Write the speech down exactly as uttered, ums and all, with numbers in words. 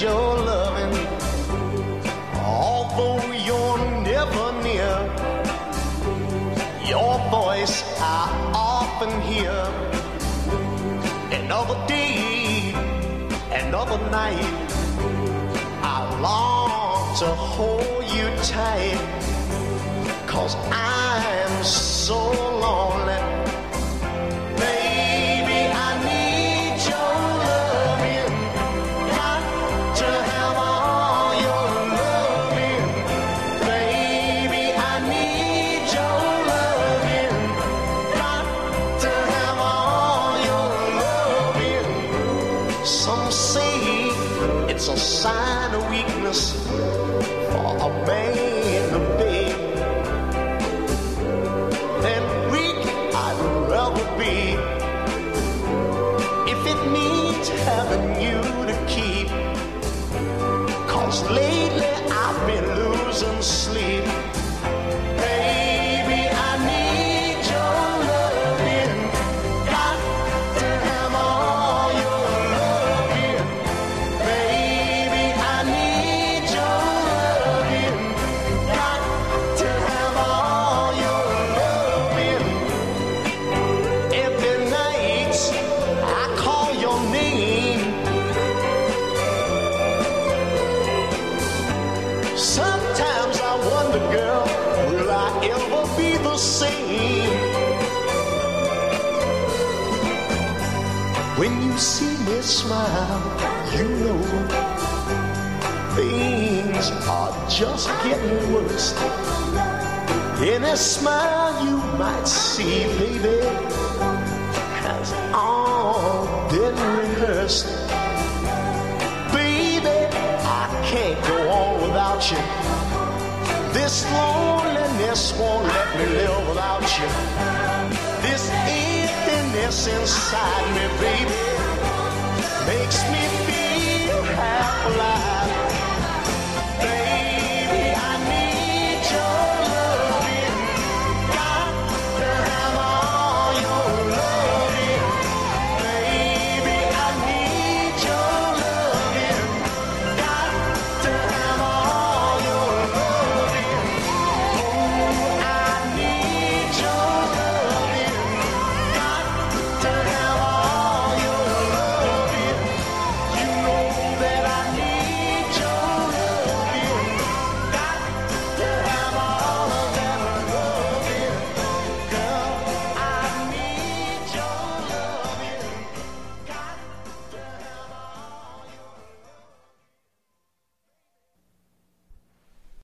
your loving, although you're never near. Your voice I often hear. Another day, another night, I long to hold you tight, 'cause I'm so lonely. Baby, I need your loving. Got to have all your loving. Baby, I need your loving. Got to have all your loving. Some say it's a sign of weakness for a man to beg. Then weak I'd rather be, if it means having you to keep. 'Cause lately I've been losing sleep. Baby, I need your loving. Got to have all your loving. Baby, I need your loving. Got to have all your loving. Every night I call your name. Sometimes I wonder, girl, will I ever be the same? When you see me smile, you know things are just getting worse. Any smile you might see, baby, has all been rehearsed. Baby, I can't go on without you. This loneliness won't let me live without you. This emptiness inside me, baby,